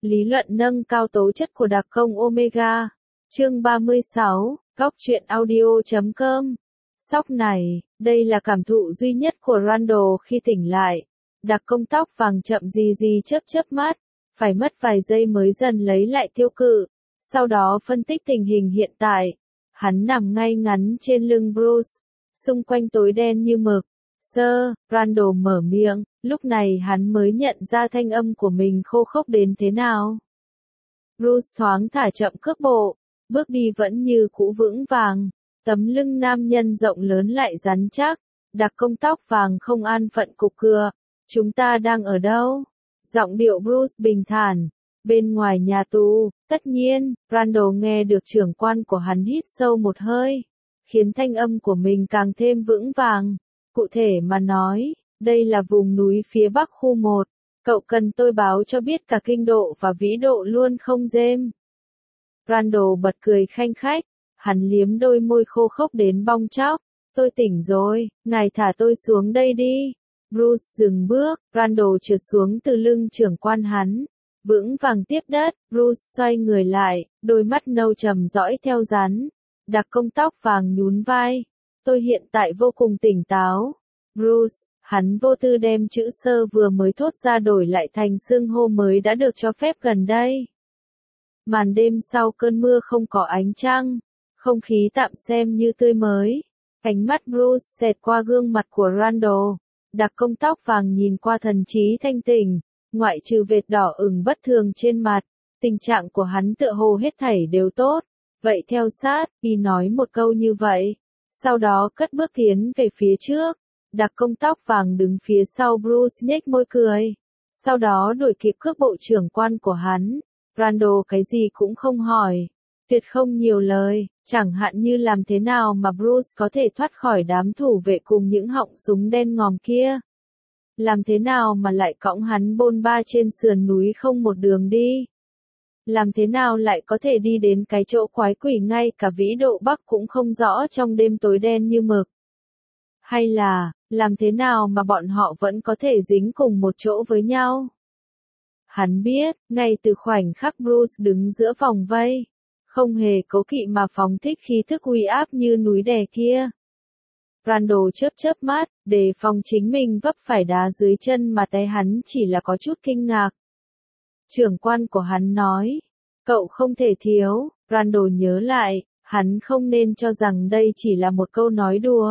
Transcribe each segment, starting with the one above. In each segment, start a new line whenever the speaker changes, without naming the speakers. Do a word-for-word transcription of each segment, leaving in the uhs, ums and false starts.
Lý luận nâng cao tố chất của đặc công Omega. Chương ba mươi sáu, góc truyện audio chấm com. Sóc này, đây là cảm thụ duy nhất của Randall khi tỉnh lại. Đặc công tóc vàng chậm gì gì chớp chớp mắt, phải mất vài giây mới dần lấy lại tiêu cự. Sau đó phân tích tình hình hiện tại. Hắn nằm ngay ngắn trên lưng Bruce, xung quanh tối đen như mực. Sir, Randall mở miệng, lúc này hắn mới nhận ra thanh âm của mình khô khốc đến thế nào. Bruce thoáng thả chậm cước bộ, bước đi vẫn như cũ vững vàng, tấm lưng nam nhân rộng lớn lại rắn chắc. Đặc công tóc vàng không an phận cục cựa, chúng ta đang ở đâu? Giọng điệu Bruce bình thản. Bên ngoài nhà tù, tất nhiên, Randall nghe được trưởng quan của hắn hít sâu một hơi, khiến thanh âm của mình càng thêm vững vàng. Cụ thể mà nói, đây là vùng núi phía bắc khu một, cậu cần tôi báo cho biết cả kinh độ và vĩ độ luôn không dêm. Randall bật cười khanh khách, hắn liếm đôi môi khô khốc đến bong tróc. Tôi tỉnh rồi, ngài thả tôi xuống đây đi. Bruce dừng bước, Randall trượt xuống từ lưng trưởng quan hắn. Vững vàng tiếp đất, Bruce xoay người lại, đôi mắt nâu trầm dõi theo rắn. Đặc công tóc vàng nhún vai. Tôi hiện tại vô cùng tỉnh táo. Bruce, hắn vô tư đem chữ sơ vừa mới thốt ra đổi lại thành xưng hô mới đã được cho phép gần đây. Màn đêm sau cơn mưa không có ánh trăng, không khí tạm xem như tươi mới. Ánh mắt Bruce xẹt qua gương mặt của Randall. Đặc công tóc vàng nhìn qua thần trí thanh tỉnh, ngoại trừ vệt đỏ ửng bất thường trên mặt, tình trạng của hắn tựa hồ hết thảy đều tốt. Vậy theo sát, y nói một câu như vậy, sau đó cất bước tiến về phía trước. Đặc công tóc vàng đứng phía sau Bruce nhếch môi cười, sau đó đuổi kịp cước bộ trưởng quan của hắn. Randall cái gì cũng không hỏi, tuyệt không nhiều lời, chẳng hạn như làm thế nào mà Bruce có thể thoát khỏi đám thủ vệ cùng những họng súng đen ngòm kia. Làm thế nào mà lại cõng hắn bôn ba trên sườn núi không một đường đi. Làm thế nào lại có thể đi đến cái chỗ quái quỷ ngay cả vĩ độ bắc cũng không rõ trong đêm tối đen như mực. Hay là, làm thế nào mà bọn họ vẫn có thể dính cùng một chỗ với nhau. Hắn biết, ngay từ khoảnh khắc Bruce đứng giữa vòng vây, không hề cố kỵ mà phóng thích khí thức uy áp như núi đè kia. Randall chớp chớp mắt, để phòng chính mình vấp phải đá dưới chân mà tay hắn chỉ là có chút kinh ngạc. Trưởng quan của hắn nói, cậu không thể thiếu. Randall nhớ lại, hắn không nên cho rằng đây chỉ là một câu nói đùa.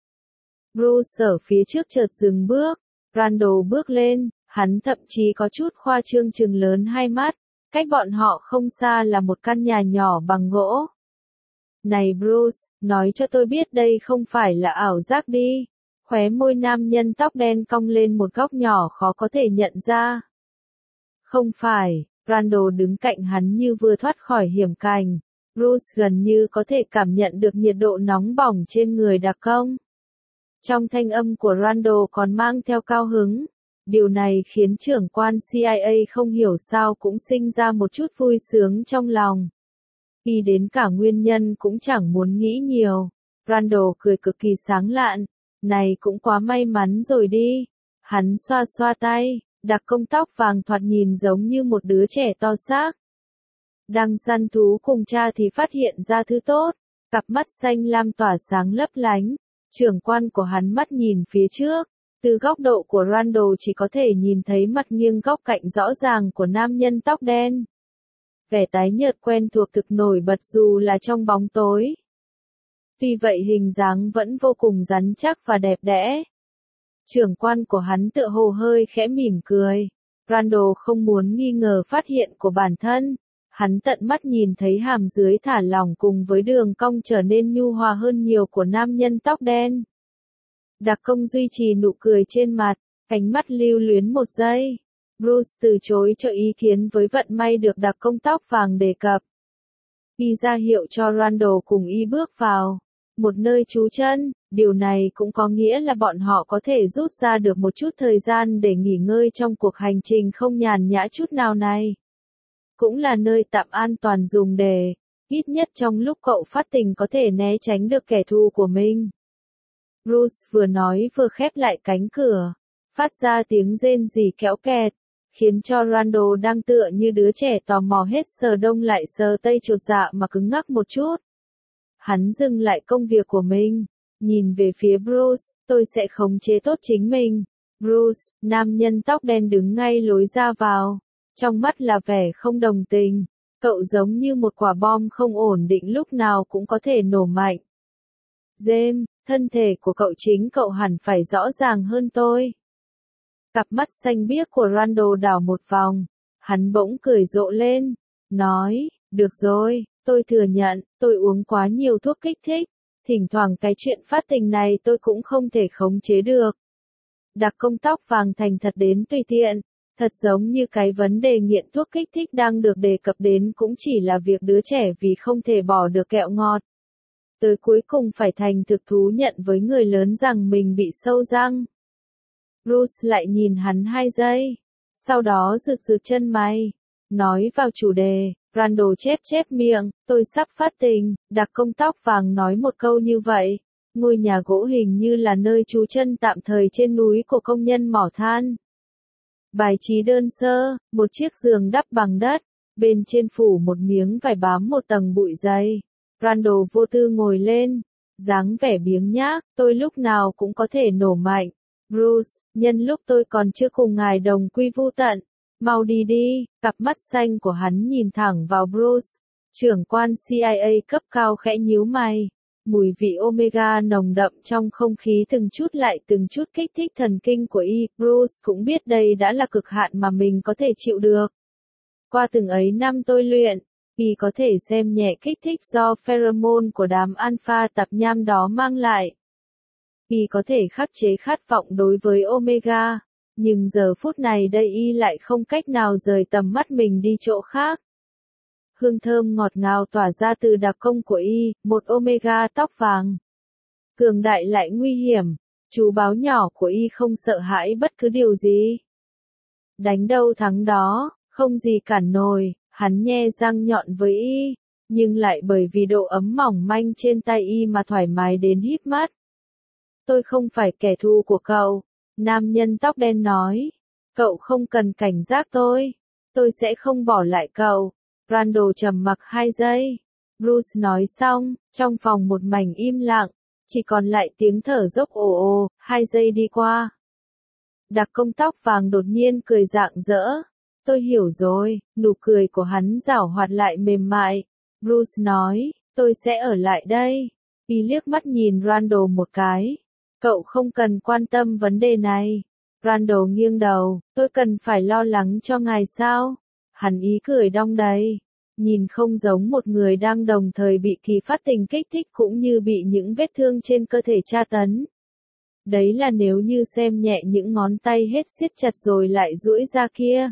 Bruce ở phía trước chợt dừng bước, Randall bước lên, hắn thậm chí có chút khoa trương trừng lớn hai mắt, cách bọn họ không xa là một căn nhà nhỏ bằng gỗ. Này Bruce, nói cho tôi biết đây không phải là ảo giác đi. Khóe môi nam nhân tóc đen cong lên một góc nhỏ khó có thể nhận ra. Không phải, Randall đứng cạnh hắn như vừa thoát khỏi hiểm cảnh. Bruce gần như có thể cảm nhận được nhiệt độ nóng bỏng trên người đặc công. Trong thanh âm của Randall còn mang theo cao hứng. Điều này khiến trưởng quan C I A không hiểu sao cũng sinh ra một chút vui sướng trong lòng. Khi đến cả nguyên nhân cũng chẳng muốn nghĩ nhiều. Randall cười cực kỳ sáng lạn. Này cũng quá may mắn rồi đi. Hắn xoa xoa tay. Đặc công tóc vàng thoạt nhìn giống như một đứa trẻ to xác. Đang săn thú cùng cha thì phát hiện ra thứ tốt. Cặp mắt xanh lam tỏa sáng lấp lánh. Trưởng quan của hắn mắt nhìn phía trước. Từ góc độ của Randall chỉ có thể nhìn thấy mặt nghiêng góc cạnh rõ ràng của nam nhân tóc đen. Vẻ tái nhợt quen thuộc thực nổi bật dù là trong bóng tối. Tuy vậy hình dáng vẫn vô cùng rắn chắc và đẹp đẽ. Trưởng quan của hắn tựa hồ hơi khẽ mỉm cười. Randall không muốn nghi ngờ phát hiện của bản thân. Hắn tận mắt nhìn thấy hàm dưới thả lỏng cùng với đường cong trở nên nhu hòa hơn nhiều của nam nhân tóc đen. Đặc công duy trì nụ cười trên mặt, ánh mắt lưu luyến một giây. Bruce từ chối cho ý kiến với vận may được đặc công tóc vàng đề cập. Y ra hiệu cho Randall cùng y bước vào một nơi trú chân, điều này cũng có nghĩa là bọn họ có thể rút ra được một chút thời gian để nghỉ ngơi trong cuộc hành trình không nhàn nhã chút nào này. Cũng là nơi tạm an toàn dùng để, ít nhất trong lúc cậu phát tình có thể né tránh được kẻ thù của mình. Bruce vừa nói vừa khép lại cánh cửa, phát ra tiếng rên rỉ kéo kẹt. khiến cho Randall đang tựa như đứa trẻ tò mò hết sờ đông lại sờ tây chột dạ mà cứng ngắc một chút. Hắn dừng lại công việc của mình, nhìn về phía Bruce, tôi sẽ khống chế tốt chính mình. Bruce, nam nhân tóc đen đứng ngay lối ra vào, trong mắt là vẻ không đồng tình. Cậu giống như một quả bom không ổn định lúc nào cũng có thể nổ mạnh. James, thân thể của cậu chính cậu hẳn phải rõ ràng hơn tôi. Cặp mắt xanh biếc của Randall đảo một vòng, hắn bỗng cười rộ lên, nói, được rồi, tôi thừa nhận, tôi uống quá nhiều thuốc kích thích, thỉnh thoảng cái chuyện phát tình này tôi cũng không thể khống chế được. Đặc công tóc vàng thành thật đến tùy tiện, thật giống như cái vấn đề nghiện thuốc kích thích đang được đề cập đến cũng chỉ là việc đứa trẻ vì không thể bỏ được kẹo ngọt. Tới cuối cùng phải thành thực thú nhận với người lớn rằng mình bị sâu răng. Bruce lại nhìn hắn hai giây, sau đó rực rực chân mày, nói vào chủ đề. Randall chép chép miệng, tôi sắp phát tình. Đặc công tóc vàng nói một câu như vậy. Ngôi nhà gỗ hình như là nơi trú chân tạm thời trên núi của công nhân mỏ than. Bài trí đơn sơ, một chiếc giường đắp bằng đất, bên trên phủ một miếng vải bám một tầng bụi dày. Randall vô tư ngồi lên, dáng vẻ biếng nhác, tôi lúc nào cũng có thể nổ mạnh. Bruce, nhân lúc tôi còn chưa cùng ngài đồng quy vu tận, mau đi đi, cặp mắt xanh của hắn nhìn thẳng vào Bruce. Trưởng quan C I A cấp cao khẽ nhíu mày. Mùi vị omega nồng đậm trong không khí từng chút lại từng chút kích thích thần kinh của y. Bruce cũng biết đây đã là cực hạn mà mình có thể chịu được. Qua từng ấy năm tôi luyện, y có thể xem nhẹ kích thích do pheromone của đám alpha tạp nham đó mang lại. Y có thể khắc chế khát vọng đối với omega, nhưng giờ phút này đây y lại không cách nào rời tầm mắt mình đi chỗ khác. Hương thơm ngọt ngào tỏa ra từ đặc công của y, một omega tóc vàng. Cường đại lại nguy hiểm, chú báo nhỏ của y không sợ hãi bất cứ điều gì. Đánh đâu thắng đó, không gì cản nổi, hắn nhe răng nhọn với y, nhưng lại bởi vì độ ấm mỏng manh trên tay y mà thoải mái đến híp mắt. Tôi không phải kẻ thù của cậu, nam nhân tóc đen nói. Cậu không cần cảnh giác tôi, tôi sẽ không bỏ lại cậu. Randall trầm mặc hai giây. Bruce nói xong, trong phòng một mảnh im lặng, chỉ còn lại tiếng thở dốc ồ ồ, hai giây đi qua. Đặc công tóc vàng đột nhiên cười rạng rỡ. Tôi hiểu rồi, nụ cười của hắn giảo hoạt lại mềm mại. Bruce nói, tôi sẽ ở lại đây. Y liếc mắt nhìn Randall một cái. Cậu không cần quan tâm vấn đề này. Randall nghiêng đầu, tôi cần phải lo lắng cho ngài sao? Hắn ý cười đong đầy, nhìn không giống một người đang đồng thời bị kỳ phát tình kích thích cũng như bị những vết thương trên cơ thể tra tấn. Đấy là nếu như xem nhẹ những ngón tay hết siết chặt rồi lại duỗi ra kia.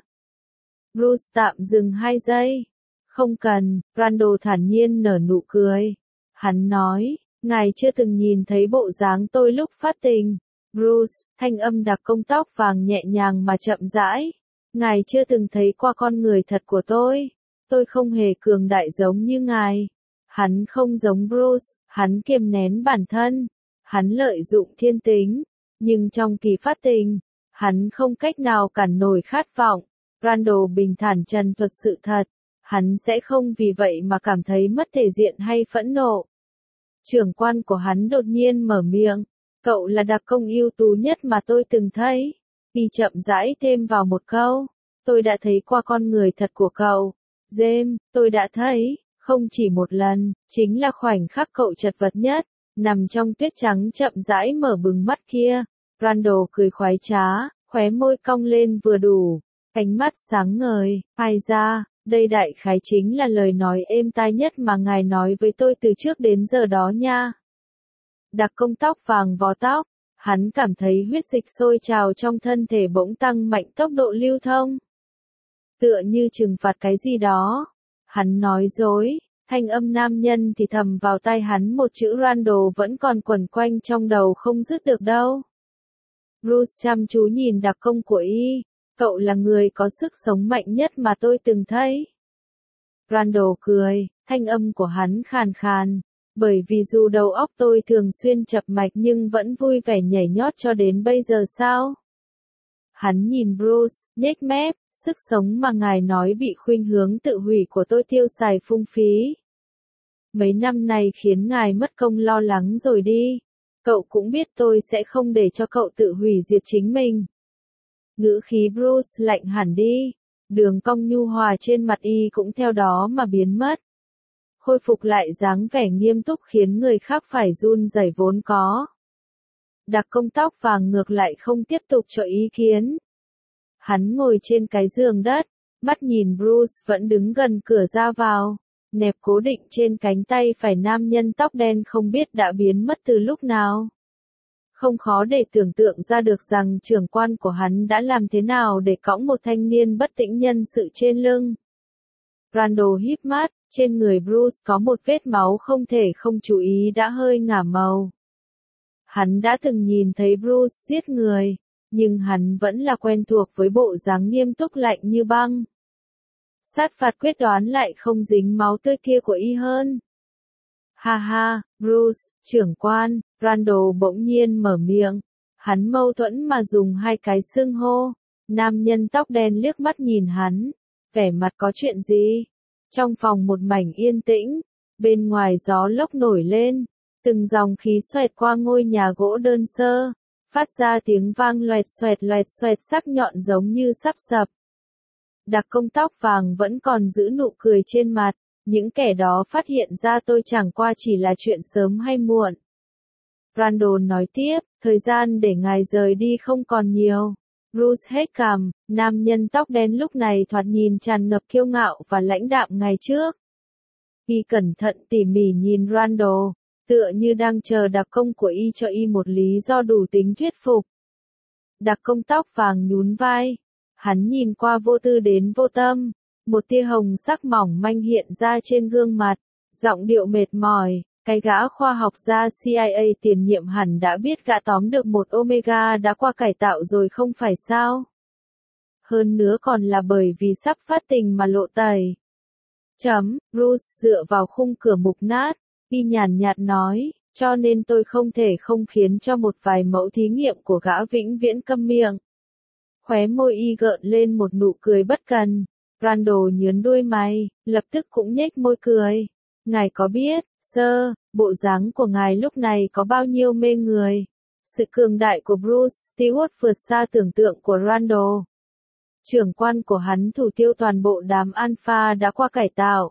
Bruce tạm dừng hai giây. Không cần, Randall thản nhiên nở nụ cười. Hắn nói, ngài chưa từng nhìn thấy bộ dáng tôi lúc phát tình. Bruce, thanh âm đặc công tóc vàng nhẹ nhàng mà chậm rãi. Ngài chưa từng thấy qua con người thật của tôi. Tôi không hề cường đại giống như ngài. Hắn không giống Bruce, hắn kiềm nén bản thân. Hắn lợi dụng thiên tính. Nhưng trong kỳ phát tình, hắn không cách nào cản nổi khát vọng. Randall bình thản trần thuật sự thật. Hắn sẽ không vì vậy mà cảm thấy mất thể diện hay phẫn nộ. Trưởng quan của hắn đột nhiên mở miệng. Cậu là đặc công ưu tú nhất mà tôi từng thấy. Y chậm rãi thêm vào một câu. Tôi đã thấy qua con người thật của cậu. James, tôi đã thấy, không chỉ một lần, chính là khoảnh khắc cậu chật vật nhất, nằm trong tuyết trắng chậm rãi mở bừng mắt kia. Randall cười khoái trá, khóe môi cong lên vừa đủ, ánh mắt sáng ngời, ai ra, đây đại khái chính là lời nói êm tai nhất mà ngài nói với tôi từ trước đến giờ đó nha. Đặc công tóc vàng vò tóc, hắn cảm thấy huyết dịch sôi trào trong thân thể bỗng tăng mạnh tốc độ lưu thông. Tựa như trừng phạt cái gì đó. Hắn nói dối, thanh âm nam nhân thì thầm vào tai hắn một chữ Randall vẫn còn quẩn quanh trong đầu không dứt được đâu. Bruce chăm chú nhìn đặc công của y, cậu là người có sức sống mạnh nhất mà tôi từng thấy. Randall cười, thanh âm của hắn khàn khàn, bởi vì dù đầu óc tôi thường xuyên chập mạch nhưng vẫn vui vẻ nhảy nhót cho đến bây giờ sao? Hắn nhìn Bruce, nhếch mép, sức sống mà ngài nói bị khuynh hướng tự hủy của tôi tiêu xài phung phí. Mấy năm này khiến ngài mất công lo lắng rồi đi. Cậu cũng biết tôi sẽ không để cho cậu tự hủy diệt chính mình. Ngữ khí Bruce lạnh hẳn đi. Đường cong nhu hòa trên mặt y cũng theo đó mà biến mất. Khôi phục lại dáng vẻ nghiêm túc khiến người khác phải run rẩy vốn có. Đặc công tóc vàng ngược lại không tiếp tục cho ý kiến. Hắn ngồi trên cái giường đất, mắt nhìn Bruce vẫn đứng gần cửa ra vào, nẹp cố định trên cánh tay phải nam nhân tóc đen không biết đã biến mất từ lúc nào. Không khó để tưởng tượng ra được rằng trưởng quan của hắn đã làm thế nào để cõng một thanh niên bất tỉnh nhân sự trên lưng. Randall híp mắt, trên người Bruce có một vết máu không thể không chú ý đã hơi ngả màu. Hắn đã từng nhìn thấy Bruce giết người, nhưng hắn vẫn là quen thuộc với bộ dáng nghiêm túc lạnh như băng. Sát phạt quyết đoán lại không dính máu tươi kia của y hơn. Ha ha, Bruce, trưởng quan, Randall bỗng nhiên mở miệng. Hắn mâu thuẫn mà dùng hai cái xưng hô. Nam nhân tóc đen liếc mắt nhìn hắn. Vẻ mặt có chuyện gì? Trong phòng một mảnh yên tĩnh. Bên ngoài gió lốc nổi lên. Từng dòng khí xoẹt qua ngôi nhà gỗ đơn sơ. Phát ra tiếng vang loẹt xoẹt loẹt xoẹt sắc nhọn giống như sắp sập. Đặc công tóc vàng vẫn còn giữ nụ cười trên mặt. Những kẻ đó phát hiện ra tôi chẳng qua chỉ là chuyện sớm hay muộn. Randall nói tiếp, thời gian để ngài rời đi không còn nhiều. Bruce hết cằm, nam nhân tóc đen lúc này thoạt nhìn tràn ngập kiêu ngạo và lãnh đạm ngày trước. Y cẩn thận tỉ mỉ nhìn Randall, tựa như đang chờ đặc công của y cho y một lý do đủ tính thuyết phục. Đặc công tóc vàng nhún vai. Hắn nhìn qua vô tư đến vô tâm. Một tia hồng sắc mỏng manh hiện ra trên gương mặt, giọng điệu mệt mỏi, cái gã khoa học gia C I A tiền nhiệm hẳn đã biết gã tóm được một Omega đã qua cải tạo rồi không phải sao? Hơn nữa còn là bởi vì sắp phát tình mà lộ tẩy. Chấm, Bruce dựa vào khung cửa mục nát, y nhàn nhạt nói, cho nên tôi không thể không khiến cho một vài mẫu thí nghiệm của gã vĩnh viễn câm miệng. Khóe môi y gợn lên một nụ cười bất cần. Randall nhướng đuôi mày, lập tức cũng nhếch môi cười. Ngài có biết, sir, bộ dáng của ngài lúc này có bao nhiêu mê người. Sự cường đại của Bruce Stewart vượt xa tưởng tượng của Randall. Trưởng quan của hắn thủ tiêu toàn bộ đám Alpha đã qua cải tạo.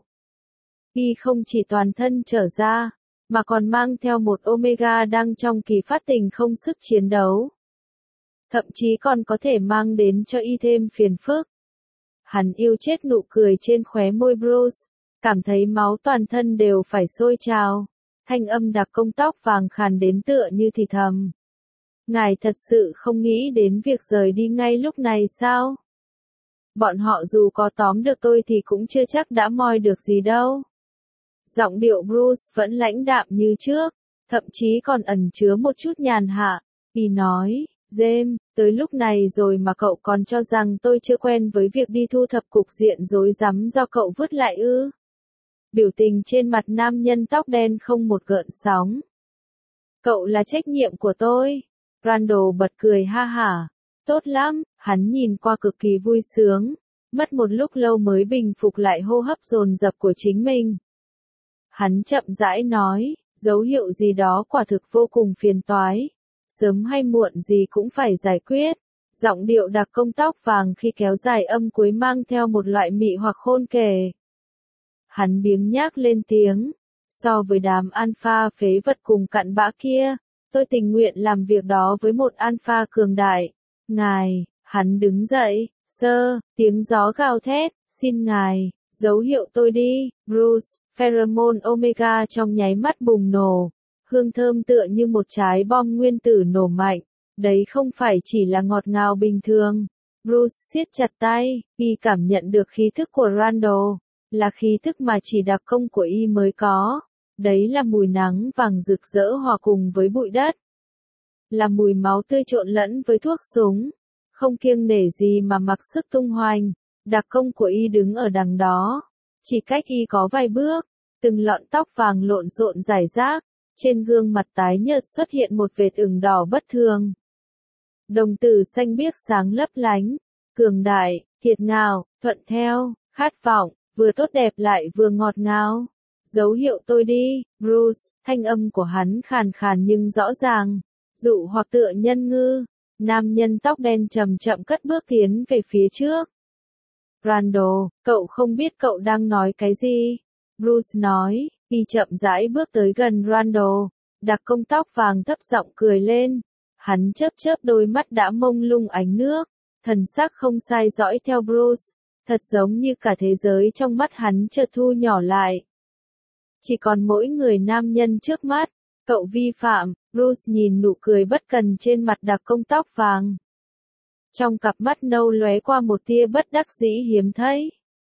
Y không chỉ toàn thân trở ra, mà còn mang theo một Omega đang trong kỳ phát tình không sức chiến đấu. Thậm chí còn có thể mang đến cho y thêm phiền phức. Hắn yêu chết nụ cười trên khóe môi Bruce, cảm thấy máu toàn thân đều phải sôi trào. Thanh âm đặc công tóc vàng khàn đến tựa như thì thầm. Ngài thật sự không nghĩ đến việc rời đi ngay lúc này sao? Bọn họ dù có tóm được tôi thì cũng chưa chắc đã moi được gì đâu. Giọng điệu Bruce vẫn lãnh đạm như trước, thậm chí còn ẩn chứa một chút nhàn hạ. Y nói, James, tới lúc này rồi mà cậu còn cho rằng tôi chưa quen với việc đi thu thập cục diện rối rắm do cậu vứt lại ư? Biểu tình trên mặt nam nhân tóc đen không một gợn sóng. Cậu là trách nhiệm của tôi. Randall bật cười ha hả. Tốt lắm, hắn nhìn qua cực kỳ vui sướng. Mất một lúc lâu mới bình phục lại hô hấp dồn dập của chính mình. Hắn chậm rãi nói, dấu hiệu gì đó quả thực vô cùng phiền toái. Sớm hay muộn gì cũng phải giải quyết. Giọng điệu đặc công tóc vàng khi kéo dài âm cuối mang theo một loại mị hoặc khôn kể. Hắn biếng nhác lên tiếng. So với đám alpha phế vật cùng cặn bã kia, tôi tình nguyện làm việc đó với một alpha cường đại. Ngài, hắn đứng dậy, sơ, tiếng gió gào thét, xin ngài, dấu hiệu tôi đi, Bruce, pheromone Omega trong nháy mắt bùng nổ. Hương thơm tựa như một trái bom nguyên tử nổ mạnh. Đấy không phải chỉ là ngọt ngào bình thường. Bruce siết chặt tay, y cảm nhận được khí thức của Randall. Là khí thức mà chỉ đặc công của y mới có. Đấy là mùi nắng vàng rực rỡ hòa cùng với bụi đất. Là mùi máu tươi trộn lẫn với thuốc súng. Không kiêng nể gì mà mặc sức tung hoành. Đặc công của y đứng ở đằng đó. Chỉ cách y có vài bước. Từng lọn tóc vàng lộn xộn rải rác. Trên gương mặt tái nhợt xuất hiện một vệt ửng đỏ bất thường. Đồng tử xanh biếc sáng lấp lánh, cường đại, kiệt ngạo, thuận theo, khát vọng, vừa tốt đẹp lại vừa ngọt ngào. Dấu hiệu tôi đi, Bruce, thanh âm của hắn khàn khàn nhưng rõ ràng, dụ hoặc tựa nhân ngư. Nam nhân tóc đen chậm chậm cất bước tiến về phía trước. Randall, cậu không biết cậu đang nói cái gì. Bruce nói, y chậm rãi bước tới gần Randall. Đặc công tóc vàng thấp giọng cười lên. Hắn chớp chớp đôi mắt đã mông lung ánh nước. Thần sắc không sai dõi theo Bruce. Thật giống như cả thế giới trong mắt hắn chợt thu nhỏ lại. Chỉ còn mỗi người nam nhân trước mắt. Cậu vi phạm, Bruce nhìn nụ cười bất cần trên mặt đặc công tóc vàng. Trong cặp mắt nâu lóe qua một tia bất đắc dĩ hiếm thấy.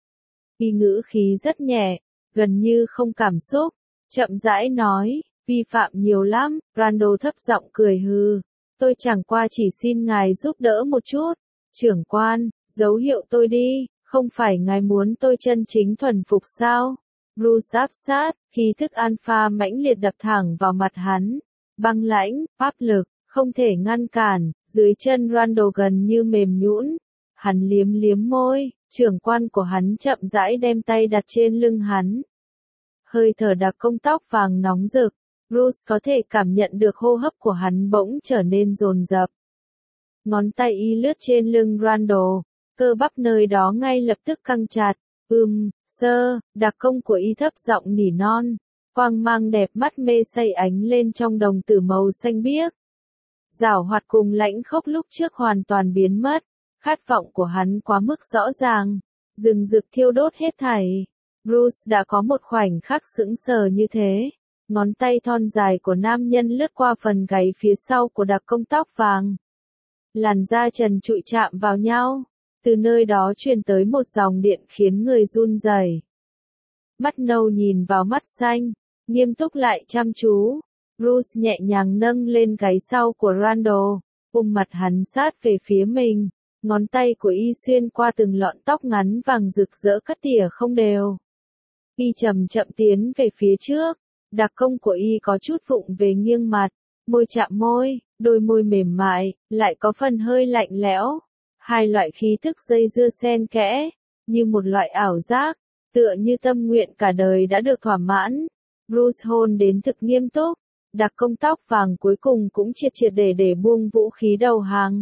Y ngữ khí rất nhẹ, gần như không cảm xúc, chậm rãi nói, vi phạm nhiều lắm. Randall thấp giọng cười hừ, tôi chẳng qua chỉ xin ngài giúp đỡ một chút. Trưởng quan, dấu hiệu tôi đi, không phải ngài muốn tôi chân chính thuần phục sao? Bruce áp sát, khí thức alpha mãnh liệt đập thẳng vào mặt hắn. Băng lãnh, áp lực, không thể ngăn cản, dưới chân Randall gần như mềm nhũn. Hắn liếm liếm môi, trưởng quan của hắn chậm rãi đem tay đặt trên lưng hắn. Hơi thở đặc công tóc vàng nóng rực, Bruce có thể cảm nhận được hô hấp của hắn bỗng trở nên dồn dập. Ngón tay y lướt trên lưng Randall, cơ bắp nơi đó ngay lập tức căng chặt. Ừm, sơ, đặc công của y thấp giọng nỉ non, quang mang đẹp mắt mê say ánh lên trong đồng tử màu xanh biếc. Giảo hoạt cùng lãnh khốc lúc trước hoàn toàn biến mất, khát vọng của hắn quá mức rõ ràng, rừng rực thiêu đốt hết thảy. Bruce đã có một khoảnh khắc sững sờ như thế, ngón tay thon dài của nam nhân lướt qua phần gáy phía sau của đặc công tóc vàng. Làn da trần trụi chạm vào nhau. Từ nơi đó truyền tới một dòng điện khiến người run rẩy. Mắt nâu nhìn vào mắt xanh, nghiêm túc lại chăm chú. Bruce nhẹ nhàng nâng lên gáy sau của Randall, ôm mặt hắn sát về phía mình. Ngón tay của y xuyên qua từng lọn tóc ngắn vàng rực rỡ cắt tỉa không đều. Y chậm chậm tiến về phía trước. Đặc công của y có chút vụng về nghiêng mặt, môi chạm môi, đôi môi mềm mại, lại có phần hơi lạnh lẽo. Hai loại khí thức dây dưa xen kẽ, như một loại ảo giác, tựa như tâm nguyện cả đời đã được thỏa mãn. Bruce hôn đến thực nghiêm túc, đặc công tóc vàng cuối cùng cũng triệt triệt để để buông vũ khí đầu hàng.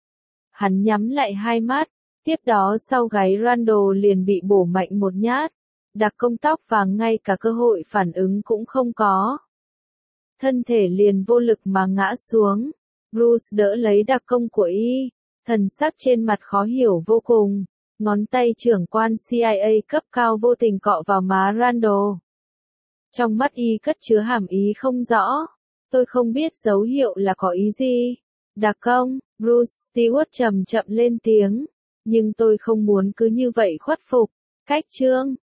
Hắn nhắm lại hai mắt, tiếp đó sau gáy Randall liền bị bổ mạnh một nhát. Đặc công tóc vàng ngay cả cơ hội phản ứng cũng không có. Thân thể liền vô lực mà ngã xuống. Bruce đỡ lấy đặc công của y. Thần sắc trên mặt khó hiểu vô cùng, ngón tay trưởng quan C I A cấp cao vô tình cọ vào má Randall. Trong mắt y cất chứa hàm ý không rõ, tôi không biết dấu hiệu là có ý gì. Đặc công, Bruce Stewart chậm chậm lên tiếng, nhưng tôi không muốn cứ như vậy khuất phục. Cách chương